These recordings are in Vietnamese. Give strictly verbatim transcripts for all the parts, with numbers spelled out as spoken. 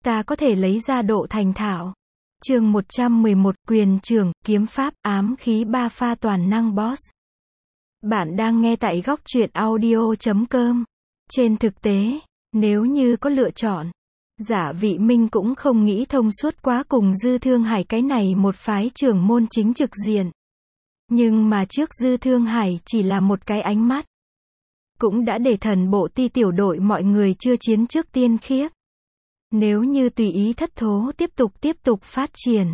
ta có thể lấy ra độ thành thạo. Chương một trăm mười một, quyền trưởng, kiếm pháp, ám khí ba pha toàn năng boss. Bạn đang nghe tại góc truyện audio chấm com. Trên thực tế, nếu như có lựa chọn, Giả Vị Minh cũng không nghĩ thông suốt quá cùng Dư Thương Hải cái này một phái trưởng môn chính trực diện. Nhưng mà trước Dư Thương Hải chỉ là một cái ánh mắt, cũng đã để thần bộ ti tiểu đội mọi người chưa chiến trước tiên khiếp. Nếu như tùy ý thất thố tiếp tục tiếp tục phát triển,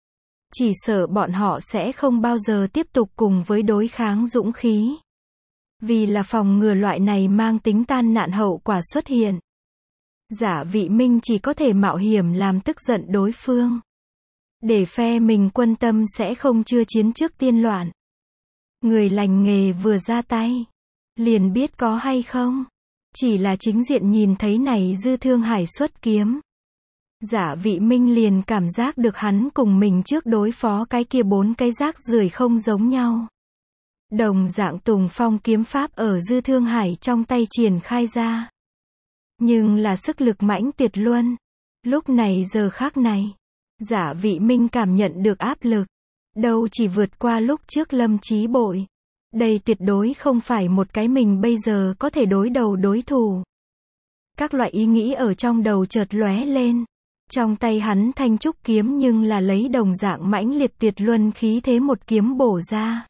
chỉ sợ bọn họ sẽ không bao giờ tiếp tục cùng với đối kháng dũng khí. Vì là phòng ngừa loại này mang tính tan nạn hậu quả xuất hiện, Giả Vị Minh chỉ có thể mạo hiểm làm tức giận đối phương, để phe mình quân tâm sẽ không chưa chiến trước tiên loạn. Người lành nghề vừa ra tay, liền biết có hay không. Chỉ là chính diện nhìn thấy này Dư Thương Hải xuất kiếm, Giả Vị Minh liền cảm giác được hắn cùng mình trước đối phó cái kia bốn cái rác rưởi không giống nhau. Đồng dạng Tùng Phong kiếm pháp ở Dư Thương Hải trong tay triển khai ra, nhưng là sức lực mãnh tuyệt luân. Lúc này giờ khác này, Giả Vị Minh cảm nhận được áp lực, đâu chỉ vượt qua lúc trước Lâm Chí Bội. Đây tuyệt đối không phải một cái mình bây giờ có thể đối đầu đối thủ. Các loại ý nghĩ ở trong đầu chợt lóe lên. Trong tay hắn thanh trúc kiếm nhưng là lấy đồng dạng mãnh liệt tuyệt luân khí thế một kiếm bổ ra.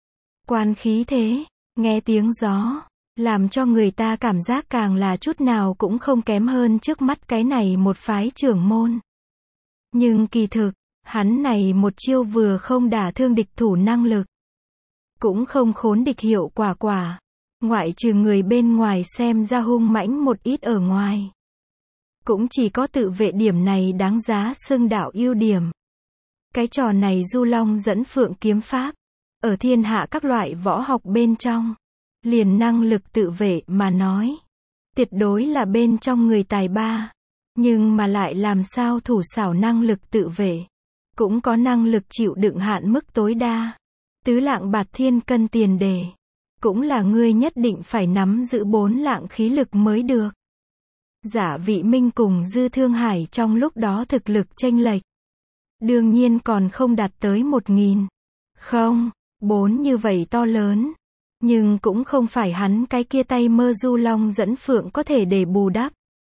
Quan khí thế, nghe tiếng gió, làm cho người ta cảm giác càng là chút nào cũng không kém hơn trước mắt cái này một phái trưởng môn. Nhưng kỳ thực, hắn này một chiêu vừa không đả thương địch thủ năng lực, cũng không khốn địch hiệu quả quả, ngoại trừ người bên ngoài xem ra hung mãnh một ít ở ngoài, cũng chỉ có tự vệ điểm này đáng giá xưng đạo ưu điểm. Cái trò này Du Long dẫn Phượng kiếm pháp, ở thiên hạ các loại võ học bên trong, liền năng lực tự vệ mà nói, tuyệt đối là bên trong người tài ba. Nhưng mà lại làm sao thủ xảo năng lực tự vệ, cũng có năng lực chịu đựng hạn mức tối đa. Tứ lạng bạt thiên cân tiền đề, cũng là ngươi nhất định phải nắm giữ bốn lạng khí lực mới được. Giả Vị Minh cùng Dư Thương Hải trong lúc đó thực lực chênh lệch, đương nhiên còn không đạt tới một nghìn. Không, bốn như vậy to lớn, nhưng cũng không phải hắn cái kia tay mơ Du Long dẫn Phượng có thể để bù đắp.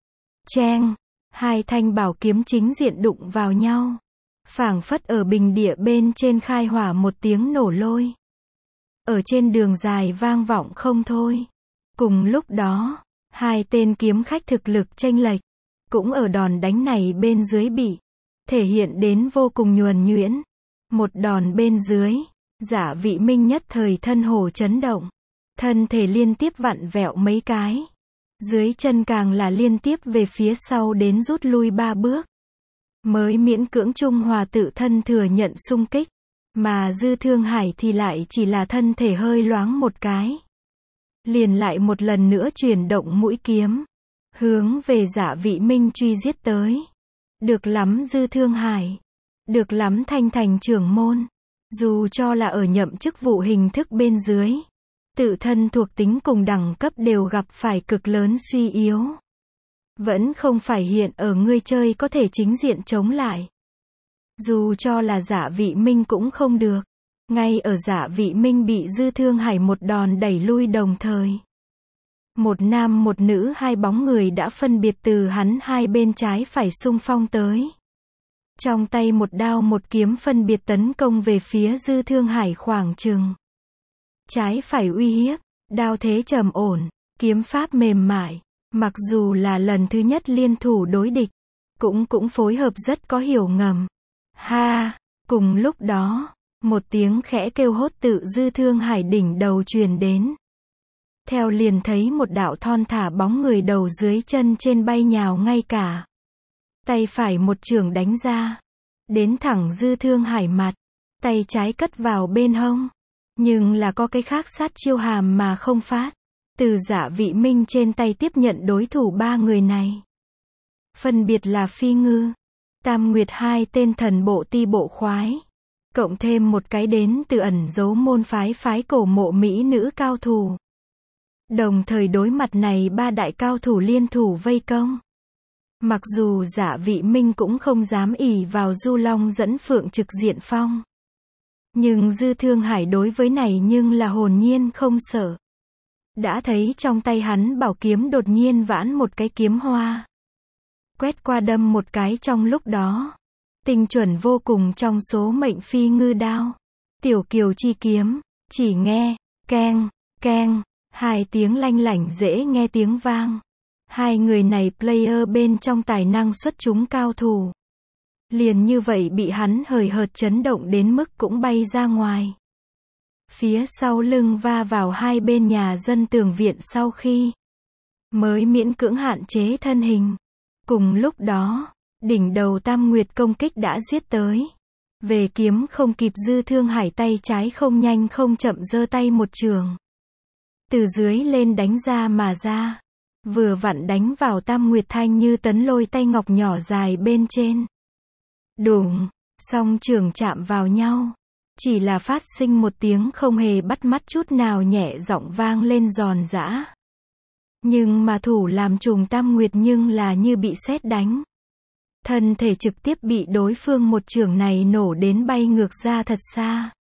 Cheng, hai thanh bảo kiếm chính diện đụng vào nhau, phảng phất ở bình địa bên trên khai hỏa một tiếng nổ lôi, ở trên đường dài vang vọng không thôi. Cùng lúc đó, hai tên kiếm khách thực lực chênh lệch, cũng ở đòn đánh này bên dưới bị thể hiện đến vô cùng nhuần nhuyễn. Một đòn bên dưới, Giả Vị Minh nhất thời thân hồ chấn động, thân thể liên tiếp vặn vẹo mấy cái, dưới chân càng là liên tiếp về phía sau đến rút lui ba bước, mới miễn cưỡng trung hòa tự thân thừa nhận xung kích. Mà Dư Thương Hải thì lại chỉ là thân thể hơi loáng một cái, liền lại một lần nữa chuyển động mũi kiếm, hướng về Giả Vị Minh truy giết tới. Được lắm Dư Thương Hải, được lắm Thanh Thành trưởng môn. Dù cho là ở nhậm chức vụ hình thức bên dưới, tự thân thuộc tính cùng đẳng cấp đều gặp phải cực lớn suy yếu, vẫn không phải hiện ở ngươi chơi có thể chính diện chống lại. Dù cho là Giả Vị Minh cũng không được. Ngay ở Giả Vị Minh bị Dư Thương Hải một đòn đẩy lui đồng thời, một nam một nữ hai bóng người đã phân biệt từ hắn hai bên trái phải xung phong tới. Trong tay một đao một kiếm phân biệt tấn công về phía Dư Thương Hải khoảng chừng. Trái phải uy hiếp, đao thế trầm ổn, kiếm pháp mềm mại. Mặc dù là lần thứ nhất liên thủ đối địch, cũng cũng phối hợp rất có hiểu ngầm. Ha, cùng lúc đó, một tiếng khẽ kêu hốt tự Dư Thương Hải đỉnh đầu truyền đến. Theo liền thấy một đạo thon thả bóng người đầu dưới chân trên bay nhào ngay cả. Tay phải một chưởng đánh ra, đến thẳng Dư Thương Hải mặt, tay trái cất vào bên hông. Nhưng là có cái khác sát chiêu hàm mà không phát. Từ Giả Vị Minh trên tay tiếp nhận đối thủ ba người này, phân biệt là Phi Ngư, Tam Nguyệt hai tên thần bộ ti bộ khoái, cộng thêm một cái đến từ ẩn giấu môn phái phái cổ mộ mỹ nữ cao thủ. Đồng thời đối mặt này ba đại cao thủ liên thủ vây công, Mặc dù Dạ Vị Minh cũng không dám ỷ vào Du Long dẫn Phượng trực diện phong. Nhưng Dư Thương Hải đối với này nhưng là hồn nhiên không sợ. Đã thấy trong tay hắn bảo kiếm đột nhiên vãn một cái kiếm hoa. Quét qua đâm một cái trong lúc đó. Tinh chuẩn vô cùng trong số mệnh phi ngư đao. Tiểu kiều chi kiếm, chỉ nghe, keng, keng, hai tiếng lanh lảnh dễ nghe tiếng vang. Hai người này player bên trong tài năng xuất chúng cao thủ. Liền như vậy bị hắn hời hợt chấn động đến mức cũng bay ra ngoài. Phía sau lưng va vào hai bên nhà dân tường viện sau khi mới miễn cưỡng hạn chế thân hình. Cùng lúc đó, đỉnh đầu Tam Nguyệt công kích đã giết tới. Về kiếm không kịp Dư Thương Hải tay trái không nhanh không chậm giơ tay một trường. Từ dưới lên đánh ra mà ra. Vừa vặn đánh vào Tam Nguyệt Thanh như tấn lôi tay ngọc nhỏ dài bên trên. Đùng, song trường chạm vào nhau. Chỉ là phát sinh một tiếng không hề bắt mắt chút nào nhẹ giọng vang lên giòn giã. Nhưng mà thủ làm trùng Tam Nguyệt nhưng là như bị sét đánh. Thân thể trực tiếp bị đối phương một trường này nổ đến bay ngược ra thật xa.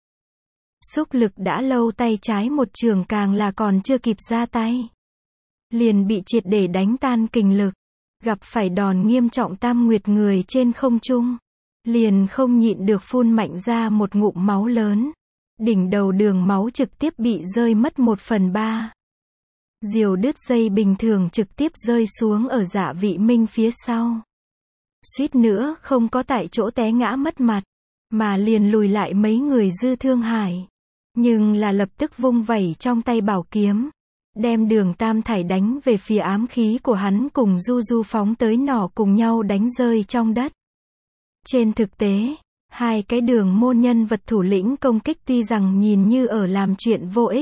Xúc lực đã lâu tay trái một trường càng là còn chưa kịp ra tay. Liền bị triệt để đánh tan kình lực. Gặp phải đòn nghiêm trọng Tam Nguyệt người trên không trung. Liền không nhịn được phun mạnh ra một ngụm máu lớn. Đỉnh đầu đường máu trực tiếp bị rơi mất một phần ba. Diều đứt dây bình thường trực tiếp rơi xuống ở Dạ Vị Minh phía sau. Suýt nữa không có tại chỗ té ngã mất mặt. Mà liền lùi lại mấy người Dư Thương Hải. Nhưng là lập tức vung vẩy trong tay bảo kiếm. Đem đường tam thải đánh về phía ám khí của hắn cùng Du Du phóng tới nỏ cùng nhau đánh rơi trong đất. Trên thực tế, hai cái đường môn nhân vật thủ lĩnh công kích tuy rằng nhìn như ở làm chuyện vô ích.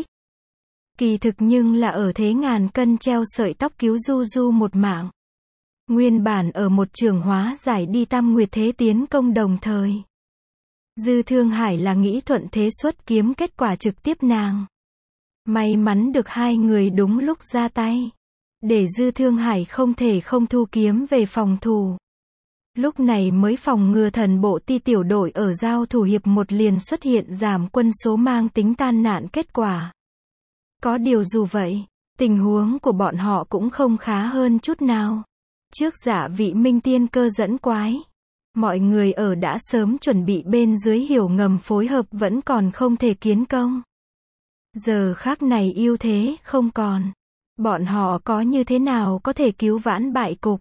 Kỳ thực nhưng là ở thế ngàn cân treo sợi tóc cứu Du Du một mạng. Nguyên bản ở một trường hóa giải đi Tam Nguyệt thế tiến công đồng thời. Dư Thương Hải là nghĩ thuận thế xuất kiếm kết quả trực tiếp nàng. May mắn được hai người đúng lúc ra tay. Để Dư Thương Hải không thể không thu kiếm về phòng thủ. Lúc này mới phòng ngừa thần bộ ti tiểu đội ở giao thủ hiệp một liền xuất hiện giảm quân số mang tính tan nạn kết quả. Có điều dù vậy, tình huống của bọn họ cũng không khá hơn chút nào. Trước Dạ Vị Minh tiên cơ dẫn quái. Mọi người ở đã sớm chuẩn bị bên dưới hiểu ngầm phối hợp vẫn còn không thể kiến công. Giờ khác này ưu thế không còn. Bọn họ có như thế nào có thể cứu vãn bại cục.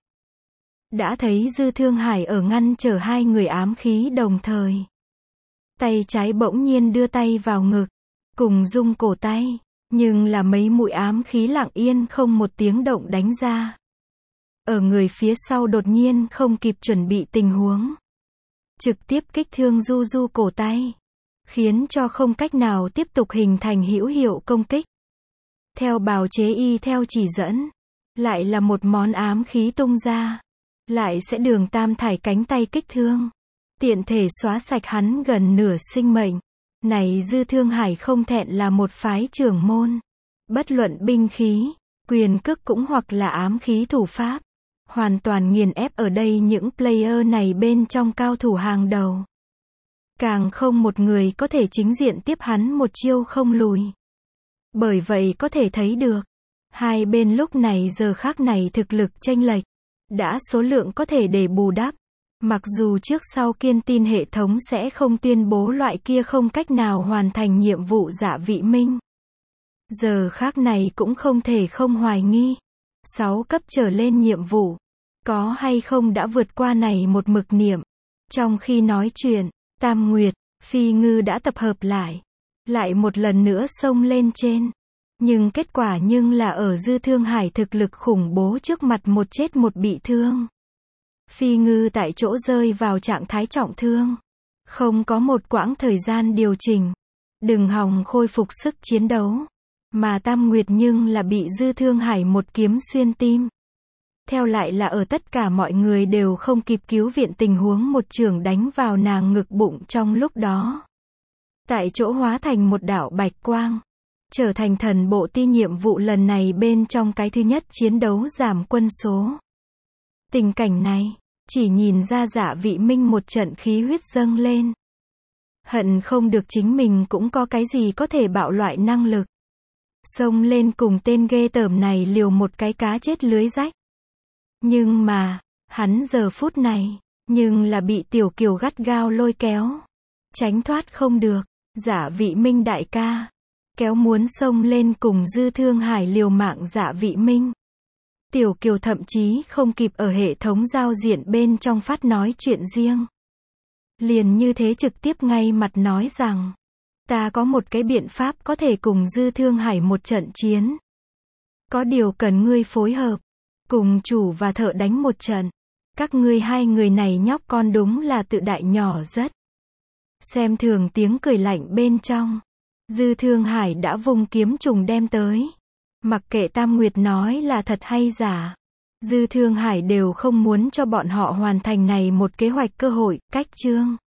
Đã thấy Dư Thương Hải ở ngăn trở hai người ám khí đồng thời. Tay trái bỗng nhiên đưa tay vào ngực. Cùng dung cổ tay. Nhưng là mấy mũi ám khí lặng yên không một tiếng động đánh ra. Ở người phía sau đột nhiên không kịp chuẩn bị tình huống. Trực tiếp kích thương Du Du cổ tay. Khiến cho không cách nào tiếp tục hình thành hữu hiệu công kích. Theo bào chế y theo chỉ dẫn. Lại là một món ám khí tung ra. Lại sẽ đường tam thải cánh tay kích thương. Tiện thể xóa sạch hắn gần nửa sinh mệnh. Này Dư Thương Hải không thẹn là một phái trưởng môn. Bất luận binh khí, quyền cước cũng hoặc là ám khí thủ pháp. Hoàn toàn nghiền ép ở đây những player này bên trong cao thủ hàng đầu. Càng không một người có thể chính diện tiếp hắn một chiêu không lùi. Bởi vậy có thể thấy được. Hai bên lúc này giờ khác này thực lực chênh lệch. Đã số lượng có thể để bù đắp. Mặc dù trước sau kiên tin hệ thống sẽ không tuyên bố loại kia không cách nào hoàn thành nhiệm vụ Dạ Vị Minh. Giờ khác này cũng không thể không hoài nghi. sáu cấp trở lên nhiệm vụ. Có hay không đã vượt qua này một mực niệm. Trong khi nói chuyện, Tam Nguyệt, Phi Ngư đã tập hợp lại. Lại một lần nữa xông lên trên. Nhưng kết quả nhưng là ở Dư Thương Hải thực lực khủng bố trước mặt một chết một bị thương. Phi Ngư tại chỗ rơi vào trạng thái trọng thương. Không có một quãng thời gian điều chỉnh. Đừng hòng khôi phục sức chiến đấu. Mà Tam Nguyệt nhưng là bị Dư Thương Hải một kiếm xuyên tim. Theo lại là ở tất cả mọi người đều không kịp cứu viện tình huống một trường đánh vào nàng ngực bụng trong lúc đó. Tại chỗ hóa thành một đạo bạch quang. Trở thành thần bộ ti nhiệm vụ lần này bên trong cái thứ nhất chiến đấu giảm quân số. Tình cảnh này, chỉ nhìn ra Dạ Vị Minh một trận khí huyết dâng lên. Hận không được chính mình cũng có cái gì có thể bạo loại năng lực. Xông lên cùng tên ghê tởm này liều một cái cá chết lưới rách. Nhưng mà, hắn giờ phút này, nhưng là bị Tiểu Kiều gắt gao lôi kéo. Tránh thoát không được. Dạ Vị Minh đại ca. Kéo muốn xông lên cùng Dư Thương Hải liều mạng Dạ Vị Minh. Tiểu Kiều thậm chí không kịp ở hệ thống giao diện bên trong phát nói chuyện riêng. Liền như thế trực tiếp ngay mặt nói rằng, ta có một cái biện pháp có thể cùng Dư Thương Hải một trận chiến. Có điều cần ngươi phối hợp, cùng chủ và thợ đánh một trận. Các ngươi hai người này nhóc con đúng là tự đại nhỏ rất. Xem thường tiếng cười lạnh bên trong. Dư Thương Hải đã vung kiếm trùng đem tới. Mặc kệ Tam Nguyệt nói là thật hay giả. Dư Thương Hải đều không muốn cho bọn họ hoàn thành này một kế hoạch cơ hội, cách chương.